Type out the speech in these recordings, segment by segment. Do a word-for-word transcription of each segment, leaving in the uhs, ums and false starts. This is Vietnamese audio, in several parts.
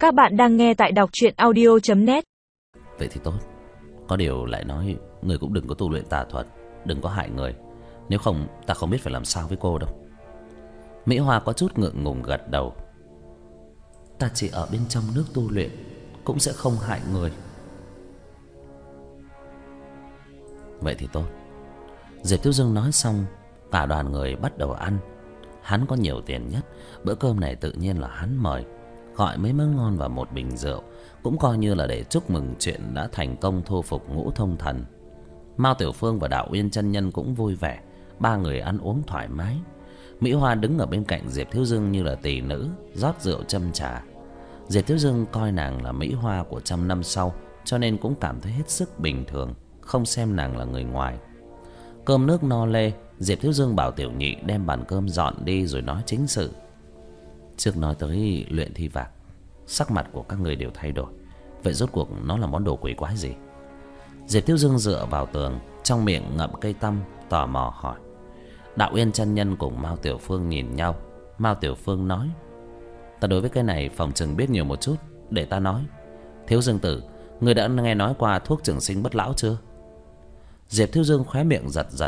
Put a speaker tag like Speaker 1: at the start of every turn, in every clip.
Speaker 1: Các bạn đang nghe tại đọc truyện audio chấm net.
Speaker 2: Vậy thì tốt. Có điều lại nói người cũng đừng có tu luyện tà thuật, đừng có hại người. Nếu không ta không biết phải làm sao với cô đâu. Mỹ Hoa có chút ngượng ngùng gật đầu. Ta chỉ ở bên trong nước tu luyện, cũng sẽ không hại người. Vậy thì tốt. Diệp Thiếu Dương nói xong, cả đoàn người bắt đầu ăn. Hắn có nhiều tiền nhất, bữa cơm này tự nhiên là hắn mời. Gọi mấy món ngon và một bình rượu, cũng coi như là để chúc mừng chuyện đã thành công thu phục Ngũ Thông Thần. Mao Tiểu Phương và Đạo Uyên chân nhân cũng vui vẻ, ba người ăn uống thoải mái. Mỹ Hoa đứng ở bên cạnh Diệp Thiếu Dương như là tỷ nữ, rót rượu châm trà. Diệp Thiếu Dương coi nàng là Mỹ Hoa của trăm năm sau, cho nên cũng cảm thấy hết sức bình thường, không xem nàng là người ngoài. Cơm nước no lê, Diệp Thiếu Dương bảo Tiểu Nhị đem bàn cơm dọn đi rồi nói chính sự. Trước nói tới luyện thi vạc, sắc mặt của các người đều thay đổi. Vậy rốt cuộc nó là món đồ quỷ quái gì? Diệp Thiếu Dương dựa vào tường, trong miệng ngậm cây tăm, tò mò hỏi. Đạo Uyên chân nhân cùng Mao Tiểu Phương nhìn nhau. Mao Tiểu Phương nói: Ta đối với cái này phòng chừng biết nhiều một chút, để ta nói. Thiếu Dương tử, người đã nghe nói qua thuốc trường sinh bất lão chưa? Diệp Thiếu Dương khóe miệng giật giật.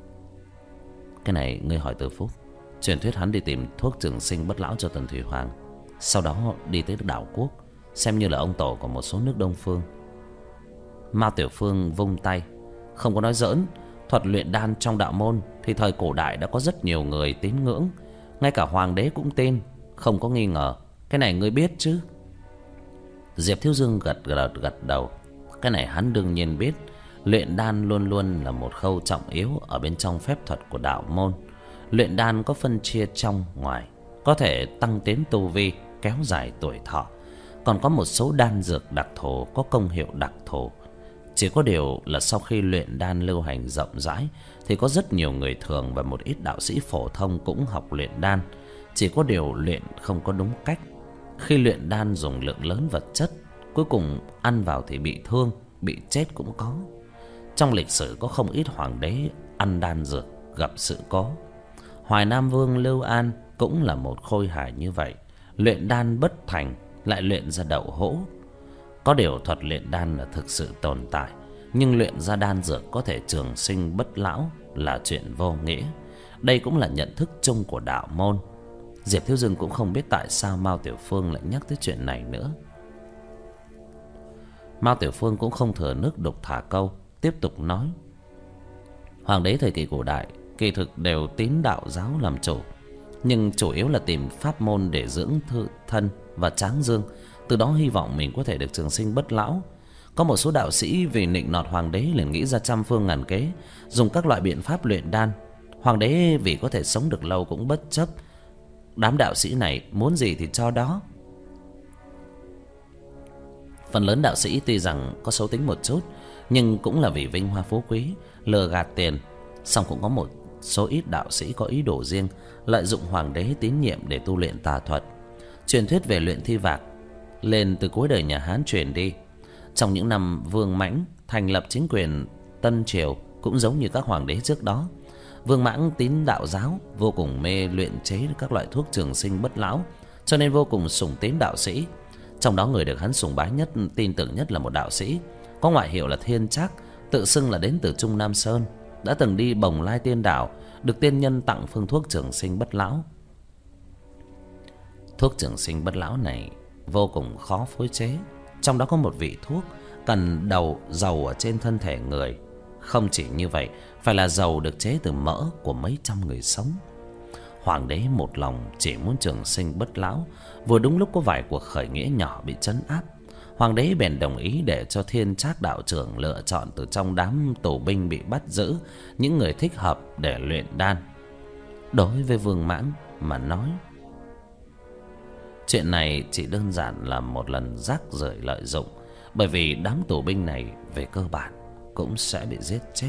Speaker 2: Cái này ngươi hỏi Từ Phúc. Truyền thuyết hắn đi tìm thuốc trường sinh bất lão cho Tần Thủy Hoàng, sau đó đi tới đảo quốc, xem như là ông tổ của một số nước Đông phương. Mao Tiểu Phương vung tay. Không có nói giỡn, thuật luyện đan trong đạo môn thì thời cổ đại đã có rất nhiều người tín ngưỡng, ngay cả hoàng đế cũng tin, không có nghi ngờ. Cái này ngươi biết chứ? Diệp Thiếu Dương gật gật gật đầu. Cái này hắn đương nhiên biết. Luyện đan luôn luôn là một khâu trọng yếu ở bên trong phép thuật của đạo môn. Luyện đan có phân chia trong ngoài, có thể tăng tiến tu vi, kéo dài tuổi thọ. Còn có một số đan dược đặc thù có công hiệu đặc thù. Chỉ có điều là sau khi luyện đan lưu hành rộng rãi thì có rất nhiều người thường và một ít đạo sĩ phổ thông cũng học luyện đan. Chỉ có điều luyện không có đúng cách. Khi luyện đan dùng lượng lớn vật chất, cuối cùng ăn vào thì bị thương, bị chết cũng có. Trong lịch sử có không ít hoàng đế ăn đan dược gặp sự cố. Hoài Nam Vương Lưu An cũng là một khôi hài như vậy. Luyện đan bất thành, lại luyện ra đậu hũ. Có điều thuật luyện đan là thực sự tồn tại, nhưng luyện ra đan dược có thể trường sinh bất lão là chuyện vô nghĩa. Đây cũng là nhận thức chung của đạo môn. Diệp Thiếu Dương cũng không biết tại sao Mao Tiểu Phương lại nhắc tới chuyện này nữa. Mao Tiểu Phương cũng không thừa nước đục thả câu, tiếp tục nói. Hoàng đế thời kỳ cổ đại kỳ thực đều tín đạo giáo làm chủ, nhưng chủ yếu là tìm pháp môn để dưỡng thư thân và tráng dương, từ đó hy vọng mình có thể được trường sinh bất lão. Có một số đạo sĩ vì nịnh nọt hoàng đế liền nghĩ ra trăm phương ngàn kế, dùng các loại biện pháp luyện đan. Hoàng đế vì có thể sống được lâu cũng bất chấp. Đám đạo sĩ này muốn gì thì cho đó. Phần lớn đạo sĩ tuy rằng có xấu tính một chút, nhưng cũng là vì vinh hoa phú quý, lừa gạt tiền. Song cũng có một số ít đạo sĩ có ý đồ riêng, lợi dụng hoàng đế tín nhiệm để tu luyện tà thuật. Truyền thuyết về luyện thi vạc lên từ cuối đời nhà Hán truyền đi. Trong những năm Vương Mãnh thành lập chính quyền Tân Triều, cũng giống như các hoàng đế trước đó, Vương Mãnh tín đạo giáo, vô cùng mê luyện chế các loại thuốc trường sinh bất lão, cho nên vô cùng sùng tín đạo sĩ. Trong đó người được hắn sùng bái nhất, tin tưởng nhất là một đạo sĩ có ngoại hiệu là Thiên Trác, tự xưng là đến từ Trung Nam Sơn, đã từng đi Bồng Lai Tiên Đảo, được tiên nhân tặng phương thuốc trường sinh bất lão. Thuốc trường sinh bất lão này vô cùng khó phối chế. Trong đó có một vị thuốc cần đầu dầu ở trên thân thể người. Không chỉ như vậy, phải là dầu được chế từ mỡ của mấy trăm người sống. Hoàng đế một lòng chỉ muốn trường sinh bất lão. Vừa đúng lúc có vài cuộc khởi nghĩa nhỏ bị trấn áp, hoàng đế bèn đồng ý để cho Thiên Trác đạo trưởng lựa chọn từ trong đám tù binh bị bắt giữ những người thích hợp để luyện đan. Đối với Vương Mãng mà nói, chuyện này chỉ đơn giản là một lần rác rưởi lợi dụng, bởi vì đám tù binh này về cơ bản cũng sẽ bị giết chết.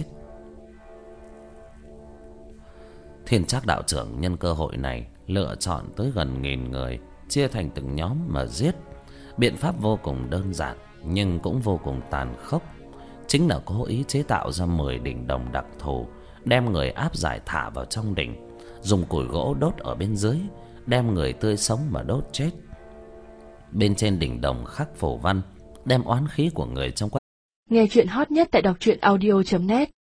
Speaker 2: Thiên Trác đạo trưởng nhân cơ hội này lựa chọn tới gần nghìn người, chia thành từng nhóm mà giết. Biện pháp vô cùng đơn giản nhưng cũng vô cùng tàn khốc, chính là cố ý chế tạo ra mười đỉnh đồng đặc thù, đem người áp giải thả vào trong đỉnh, dùng củi gỗ đốt ở bên dưới, đem người tươi sống mà đốt chết. bên trên đỉnh đồng khắc phù văn, đem oán khí của người trong quách.
Speaker 3: Nghe chuyện hot nhất tại đọc truyện audio chấm net.